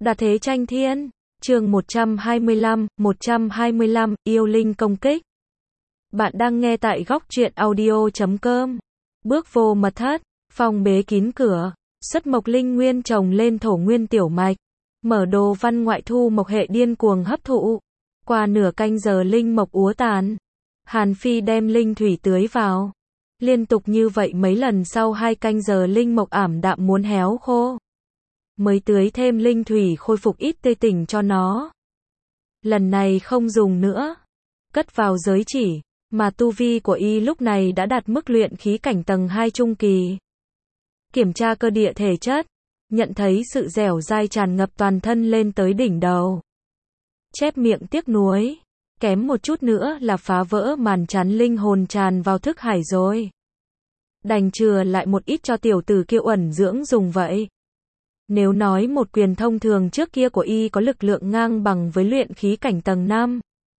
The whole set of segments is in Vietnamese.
Đà thế tranh thiên, chương 125, yêu linh công kích. Bạn đang nghe tại góc truyện audio.com. Bước vô mật thất, phòng bế kín cửa, xuất mộc linh nguyên trồng lên thổ nguyên tiểu mạch. Mở đồ văn ngoại thu mộc hệ điên cuồng hấp thụ. Qua nửa canh giờ linh mộc úa tàn. Hàn Phi đem linh thủy tưới vào. Liên tục như vậy mấy lần sau 2 canh giờ linh mộc ảm đạm muốn héo khô. Mới tưới thêm linh thủy khôi phục ít tươi tỉnh cho nó. Lần này không dùng nữa. Cất vào giới chỉ, mà tu vi của y lúc này đã đạt mức luyện khí cảnh tầng 2 trung kỳ. Kiểm tra cơ địa thể chất, nhận thấy sự dẻo dai tràn ngập toàn thân lên tới đỉnh đầu. Chép miệng tiếc nuối, kém một chút nữa là phá vỡ màn chắn linh hồn tràn vào thức hải rồi. Đành chừa lại một ít cho tiểu tử kia uẩn dưỡng dùng vậy. Nếu nói một quyền thông thường trước kia của y có lực lượng ngang bằng với luyện khí cảnh tầng 5.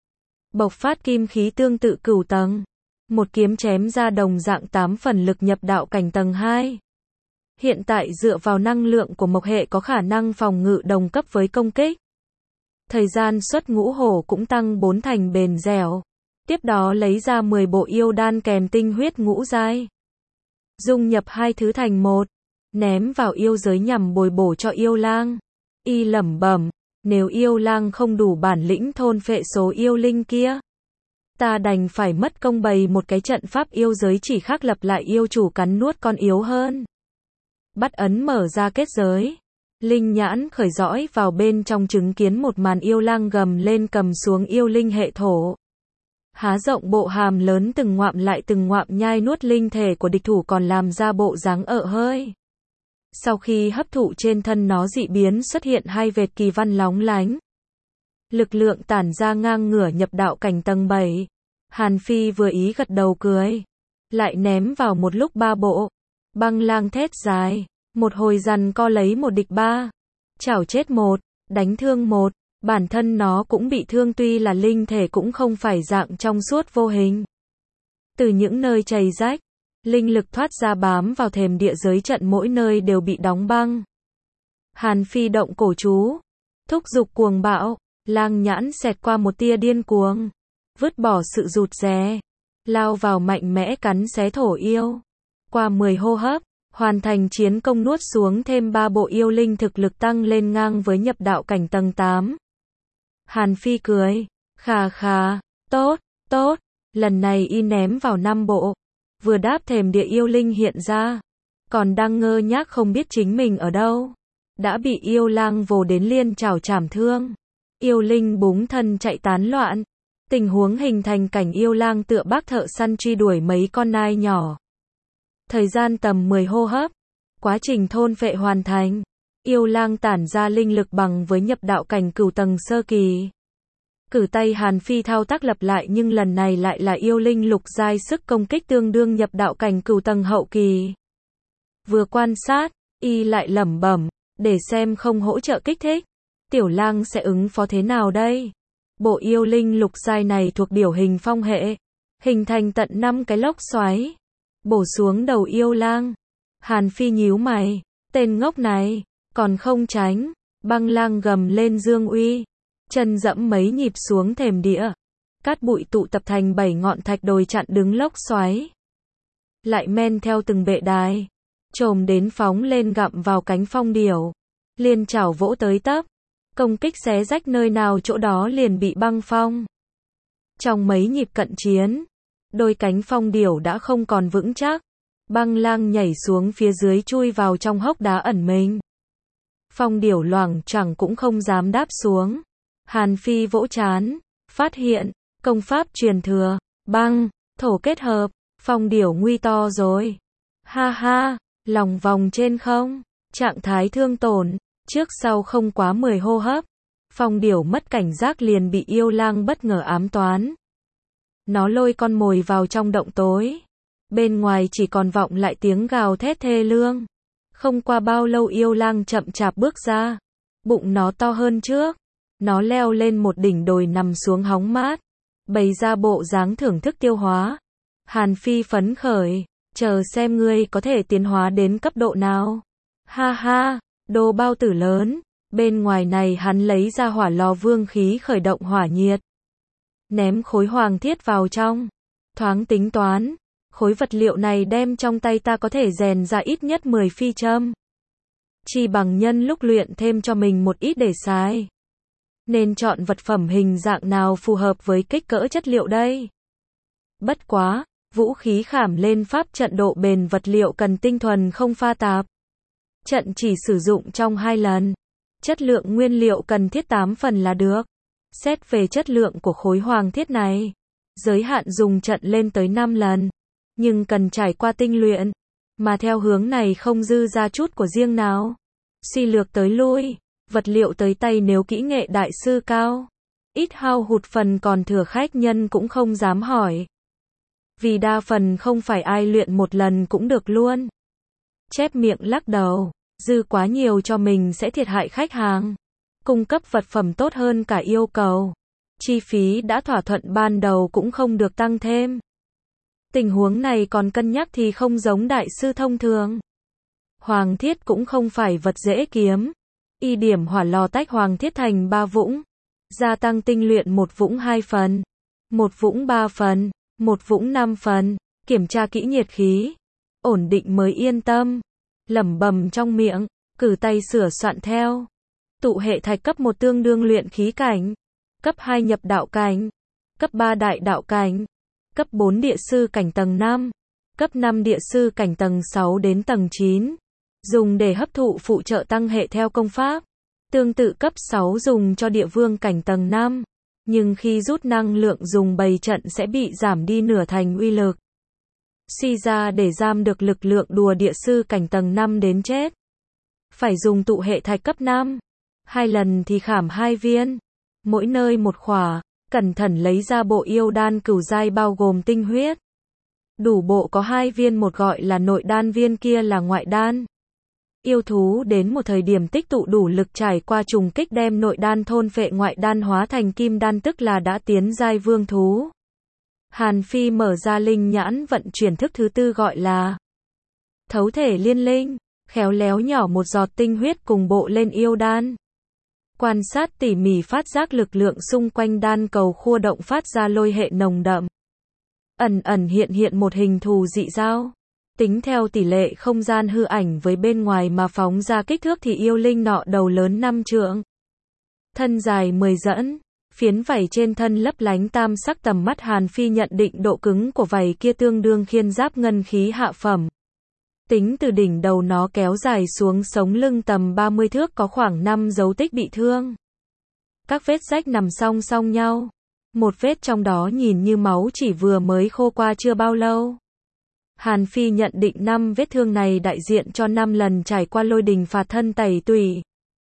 Bộc phát kim khí tương tự cửu tầng. Một kiếm chém ra đồng dạng 8 phần lực nhập đạo cảnh tầng 2. Hiện tại dựa vào năng lượng của mộc hệ có khả năng phòng ngự đồng cấp với công kích. Thời gian xuất ngũ hổ cũng tăng 4 thành bền dẻo. Tiếp đó lấy ra 10 bộ yêu đan kèm tinh huyết ngũ giai. Dung nhập hai thứ thành một. Ném vào yêu giới nhằm bồi bổ cho yêu lang. Y lẩm bẩm, nếu yêu lang không đủ bản lĩnh thôn phệ số yêu linh kia, ta đành phải mất công bày một cái trận pháp yêu giới chỉ khác lập lại yêu chủ cắn nuốt con yếu hơn. Bắt ấn mở ra kết giới. Linh nhãn khởi dõi vào bên trong chứng kiến một màn yêu lang gầm lên cầm xuống yêu linh hệ thổ. Há rộng bộ hàm lớn từng ngoạm lại từng ngoạm nhai nuốt linh thể của địch thủ còn làm ra bộ dáng ợ hơi. Sau khi hấp thụ trên thân nó dị biến xuất hiện hai vệt kỳ văn lóng lánh. Lực lượng tản ra ngang ngửa nhập đạo cảnh tầng 7. Hàn Phi vừa ý gật đầu cười. Lại ném vào một lúc 3 bộ. Băng lang thét dài. Một hồi giằng co lấy một địch 3. Chảo chết một, đánh thương một. Bản thân nó cũng bị thương tuy là linh thể cũng không phải dạng trong suốt vô hình. Từ những nơi chày rách, linh lực thoát ra bám vào thềm địa giới trận mỗi nơi đều bị đóng băng. Hàn Phi động cổ chú, thúc giục cuồng bạo, lang nhãn xẹt qua một tia điên cuồng, vứt bỏ sự rụt rè, lao vào mạnh mẽ cắn xé thổ yêu. Qua 10 hô hấp, hoàn thành chiến công nuốt xuống thêm 3 bộ yêu linh thực lực tăng lên ngang với nhập đạo cảnh tầng 8. Hàn Phi cười, khà khà, tốt, tốt, lần này y ném vào 5 bộ. Vừa đáp thềm địa yêu linh hiện ra, còn đang ngơ ngác không biết chính mình ở đâu, đã bị yêu lang vồ đến liên chảo chảm thương. Yêu linh búng thân chạy tán loạn, tình huống hình thành cảnh yêu lang tựa bác thợ săn truy đuổi mấy con nai nhỏ. Thời gian tầm 10 hô hấp, quá trình thôn phệ hoàn thành, yêu lang tản ra linh lực bằng với nhập đạo cảnh cửu tầng sơ kỳ. Cử tay Hàn Phi thao tác lặp lại nhưng lần này lại là yêu linh lục giai sức công kích tương đương nhập đạo cảnh cửu tầng hậu kỳ. Vừa quan sát, y lại lẩm bẩm, để xem không hỗ trợ kích thích, tiểu lang sẽ ứng phó thế nào đây? Bộ yêu linh lục giai này thuộc điểu hình phong hệ, hình thành tận 5 cái lốc xoáy, bổ xuống đầu yêu lang. Hàn Phi nhíu mày, tên ngốc này, còn không tránh, băng lang gầm lên dương uy. Chân dẫm mấy nhịp xuống thềm địa. Cát bụi tụ tập thành 7 ngọn thạch đồi chặn đứng lốc xoáy. Lại men theo từng bệ đài. Trồm đến phóng lên gặm vào cánh phong điểu. Liên chảo vỗ tới tấp. Công kích xé rách nơi nào chỗ đó liền bị băng phong. Trong mấy nhịp cận chiến, đôi cánh phong điểu đã không còn vững chắc. Băng lang nhảy xuống phía dưới chui vào trong hốc đá ẩn mình. Phong điểu loảng choảng cũng không dám đáp xuống. Hàn Phi vỗ trán, phát hiện, công pháp truyền thừa, băng, thổ kết hợp, phong điểu nguy to rồi. Ha ha, lòng vòng trên không, trạng thái thương tổn, trước sau không quá 10 hô hấp. Phong điểu mất cảnh giác liền bị yêu lang bất ngờ ám toán. Nó lôi con mồi vào trong động tối. Bên ngoài chỉ còn vọng lại tiếng gào thét thê lương. Không qua bao lâu yêu lang chậm chạp bước ra. Bụng nó to hơn trước. Nó leo lên một đỉnh đồi nằm xuống hóng mát, bày ra bộ dáng thưởng thức tiêu hóa. Hàn Phi phấn khởi, chờ xem ngươi có thể tiến hóa đến cấp độ nào. Ha ha, đồ bao tử lớn, Bên ngoài này hắn lấy ra hỏa lò vương khí khởi động hỏa nhiệt. Ném khối hoàng thiết vào trong. Thoáng tính toán. Khối vật liệu này đem trong tay ta có thể rèn ra ít nhất 10 phi châm. Chỉ bằng nhân lúc luyện thêm cho mình một ít để xài. Nên chọn vật phẩm hình dạng nào phù hợp với kích cỡ chất liệu đây? Bất quá, vũ khí khảm lên pháp trận độ bền vật liệu cần tinh thuần không pha tạp. Trận chỉ sử dụng trong 2 lần. Chất lượng nguyên liệu cần thiết 8 phần là được. Xét về chất lượng của khối hoàng thiết này, giới hạn dùng trận lên tới 5 lần. Nhưng cần trải qua tinh luyện. Mà theo hướng này không dư ra chút của riêng nào. Suy lược tới lui, vật liệu tới tay nếu kỹ nghệ đại sư cao. Ít hao hụt phần còn thừa khách nhân cũng không dám hỏi. Vì đa phần không phải ai luyện một lần cũng được luôn. Chép miệng lắc đầu, dư quá nhiều cho mình sẽ thiệt hại khách hàng. Cung cấp vật phẩm tốt hơn cả yêu cầu. Chi phí đã thỏa thuận ban đầu cũng không được tăng thêm. Tình huống này còn cân nhắc thì không giống đại sư thông thường. Hoàng thiết cũng không phải vật dễ kiếm. Y điểm hỏa lò tách hoàng thiết thành 3 vũng. Gia tăng tinh luyện 1 vũng 2 phần. 1 vũng 3 phần. 1 vũng 5 phần. Kiểm tra kỹ nhiệt khí. Ổn định mới yên tâm. Lẩm bẩm trong miệng. Cử tay sửa soạn theo. Tụ hệ thạch cấp 1 tương đương luyện khí cảnh. Cấp 2 nhập đạo cảnh. Cấp 3 đại đạo cảnh. Cấp 4 địa sư cảnh tầng 5. Cấp 5 địa sư cảnh tầng 6 đến tầng 9. Dùng để hấp thụ phụ trợ tăng hệ theo công pháp. Tương tự cấp 6 dùng cho địa vương cảnh tầng 5. Nhưng khi rút năng lượng dùng bày trận sẽ bị giảm đi nửa thành uy lực. Suy ra để giam được lực lượng đùa địa sư cảnh tầng 5 đến chết. Phải dùng tụ hệ thạch cấp 5. 2 lần thì khảm 2 viên. Mỗi nơi một khỏa. Cẩn thận lấy ra bộ yêu đan cửu giai bao gồm tinh huyết. Đủ bộ có 2 viên, một gọi là nội đan, viên kia là ngoại đan. Yêu thú đến một thời điểm tích tụ đủ lực trải qua trùng kích đem nội đan thôn phệ, ngoại đan hóa thành kim đan, tức là đã tiến giai vương thú. Hàn Phi mở ra linh nhãn vận chuyển thức thứ 4 gọi là thấu thể liên linh, khéo léo nhỏ một giọt tinh huyết cùng bộ lên yêu đan. Quan sát tỉ mỉ phát giác lực lượng xung quanh đan cầu khua động phát ra lôi hệ nồng đậm. Ẩn ẩn hiện hiện một hình thù dị giao. Tính theo tỷ lệ không gian hư ảnh với bên ngoài mà phóng ra kích thước thì yêu linh nọ đầu lớn 5 trượng. Thân dài 10 dẫn. Phiến vảy trên thân lấp lánh tam sắc, tầm mắt Hàn Phi nhận định độ cứng của vảy kia tương đương khiên giáp ngân khí hạ phẩm. Tính từ đỉnh đầu nó kéo dài xuống sống lưng tầm 30 thước có khoảng 5 dấu tích bị thương. Các vết rách nằm song song nhau. Một vết trong đó nhìn như máu chỉ vừa mới khô qua chưa bao lâu. Hàn Phi nhận định 5 vết thương này đại diện cho 5 lần trải qua lôi đình phạt thân tẩy tủy.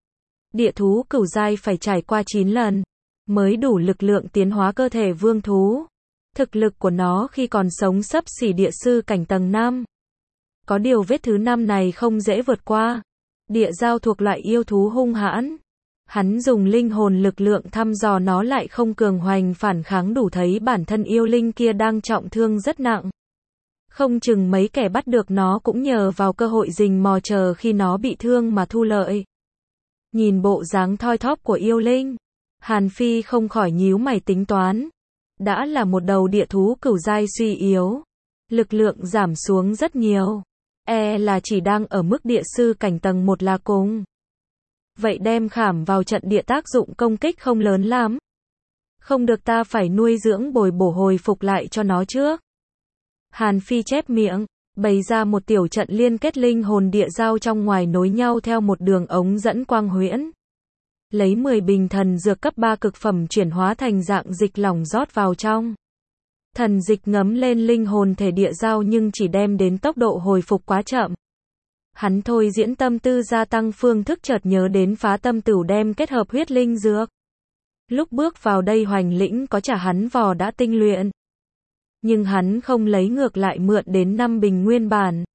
Địa thú cửu giai phải trải qua 9 lần mới đủ lực lượng tiến hóa cơ thể vương thú. Thực lực của nó khi còn sống xấp xỉ địa sư cảnh tầng 5. Có điều vết thứ 5 này không dễ vượt qua. Địa giao thuộc loại yêu thú hung hãn. Hắn dùng linh hồn lực lượng thăm dò nó lại không cường hoành phản kháng đủ, thấy bản thân yêu linh kia đang trọng thương rất nặng. Không chừng mấy kẻ bắt được nó cũng nhờ vào cơ hội rình mò chờ khi nó bị thương mà thu lợi. Nhìn bộ dáng thoi thóp của yêu linh, Hàn Phi không khỏi nhíu mày tính toán. Đã là một đầu địa thú cửu giai suy yếu. Lực lượng giảm xuống rất nhiều. Là chỉ đang ở mức địa sư cảnh tầng 1 là cùng. Vậy đem khảm vào trận địa tác dụng công kích không lớn lắm. Không được, ta phải nuôi dưỡng bồi bổ hồi phục lại cho nó trước. Hàn Phi chép miệng, bày ra một tiểu trận liên kết linh hồn địa giao trong ngoài nối nhau theo một đường ống dẫn quang huyễn. Lấy 10 bình thần dược cấp 3 cực phẩm chuyển hóa thành dạng dịch lỏng rót vào trong. Thần dịch ngấm lên linh hồn thể địa giao nhưng chỉ đem đến tốc độ hồi phục quá chậm. Hắn thôi diễn tâm tư gia tăng phương thức, chợt nhớ đến phá tâm tửu đem kết hợp huyết linh dược. Lúc bước vào đây Hoành Lĩnh có trả hắn vò đã tinh luyện. Nhưng hắn không lấy, ngược lại mượn đến 5 bình nguyên bản.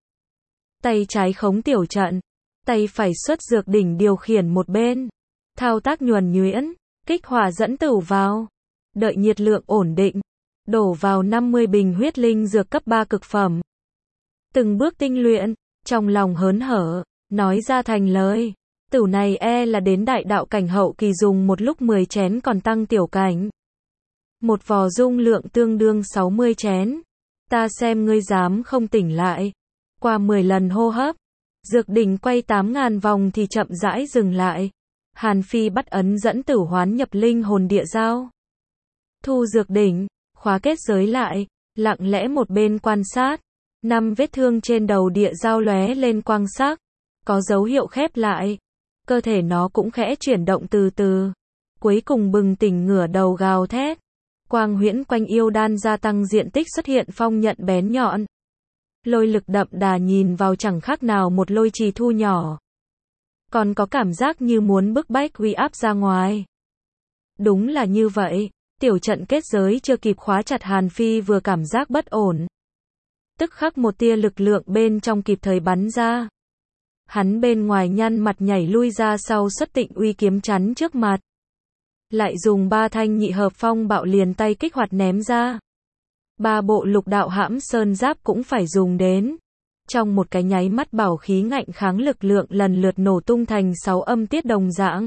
Tay trái khống tiểu trận, tay phải xuất dược đỉnh điều khiển một bên. Thao tác nhuần nhuyễn, kích hỏa dẫn tửu vào. Đợi nhiệt lượng ổn định, đổ vào 50 bình huyết linh dược cấp 3 cực phẩm. Từng bước tinh luyện, trong lòng hớn hở, nói ra thành lời. Tử này là đến đại đạo cảnh hậu kỳ dùng một lúc 10 chén còn tăng tiểu cảnh. Một vò dung lượng tương đương 60 chén. Ta xem ngươi dám không tỉnh lại. Qua 10 lần hô hấp, dược đỉnh quay 8.000 vòng thì chậm rãi dừng lại. Hàn Phi bắt ấn dẫn tử hoán nhập linh hồn địa giao. Thu dược đỉnh, khóa kết giới lại, lặng lẽ một bên quan sát. 5 vết thương trên đầu địa giao lóe lên quang sắc, có dấu hiệu khép lại. Cơ thể nó cũng khẽ chuyển động từ từ. Cuối cùng bừng tỉnh ngửa đầu gào thét. Quang huyễn quanh yêu đan gia tăng diện tích xuất hiện phong nhận bén nhọn. Lôi lực đậm đà nhìn vào chẳng khác nào một lôi trì thu nhỏ. Còn có cảm giác như muốn bức bách uy áp ra ngoài. Đúng là như vậy, tiểu trận kết giới chưa kịp khóa chặt Hàn Phi vừa cảm giác bất ổn. Tức khắc một tia lực lượng bên trong kịp thời bắn ra. Hắn bên ngoài nhăn mặt nhảy lui ra sau xuất Tịnh Uy kiếm chắn trước mặt. Lại dùng 3 thanh nhị hợp phong bạo liền tay kích hoạt ném ra. 3 bộ lục đạo hãm sơn giáp cũng phải dùng đến. Trong một cái nháy mắt bảo khí ngạnh kháng lực lượng lần lượt nổ tung thành 6 âm tiết đồng dạng.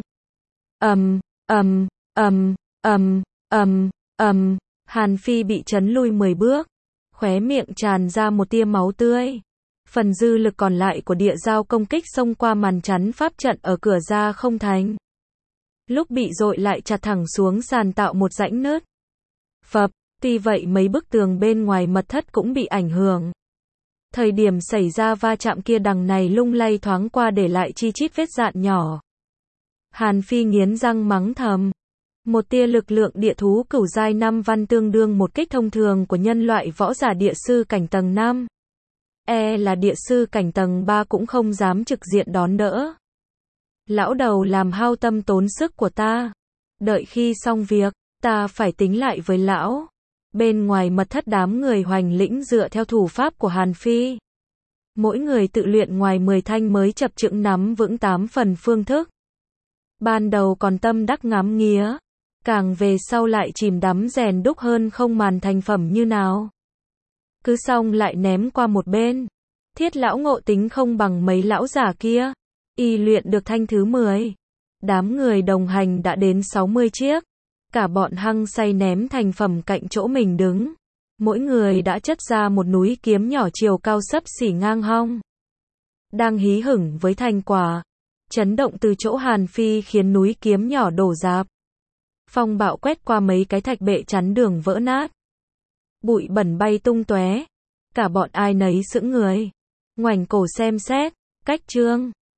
Hàn Phi bị chấn lui 10 bước. Khóe miệng tràn ra một tia máu tươi. Phần dư lực còn lại của địa giao công kích xông qua màn chắn pháp trận ở cửa ra không thành. Lúc bị dội lại chặt thẳng xuống sàn tạo một rãnh nứt. Phập, tuy vậy mấy bức tường bên ngoài mật thất cũng bị ảnh hưởng. Thời điểm xảy ra va chạm kia đằng này lung lay thoáng qua để lại chi chít vết dạn nhỏ. Hàn Phi nghiến răng mắng thầm. Một tia lực lượng địa thú cửu giai 5 văn tương đương một kích thông thường của nhân loại võ giả địa sư cảnh tầng 5. Là địa sư cảnh tầng 3 cũng không dám trực diện đón đỡ. Lão đầu làm hao tâm tốn sức của ta. Đợi khi xong việc, ta phải tính lại với lão. Bên ngoài mật thất đám người hoành lĩnh dựa theo thủ pháp của Hàn Phi. Mỗi người tự luyện ngoài 10 thanh mới chập chững nắm vững 8 phần phương thức. Ban đầu còn tâm đắc ngắm nghía. Càng về sau lại chìm đắm rèn đúc hơn không màn thành phẩm như nào. Cứ xong lại ném qua một bên. Thiết lão ngộ tính không bằng mấy lão giả kia. Y luyện được thanh thứ 10. Đám người đồng hành đã đến 60 chiếc. Cả bọn hăng say ném thành phẩm cạnh chỗ mình đứng. Mỗi người đã chất ra một núi kiếm nhỏ chiều cao xấp xỉ ngang hông. Đang hí hửng với thành quả. Chấn động từ chỗ Hàn Phi khiến núi kiếm nhỏ đổ rạp. Phong bạo quét qua mấy cái thạch bệ chắn đường vỡ nát. Bụi bẩn bay tung tóe. Cả bọn ai nấy sững người. Ngoảnh cổ xem xét. Cách chương.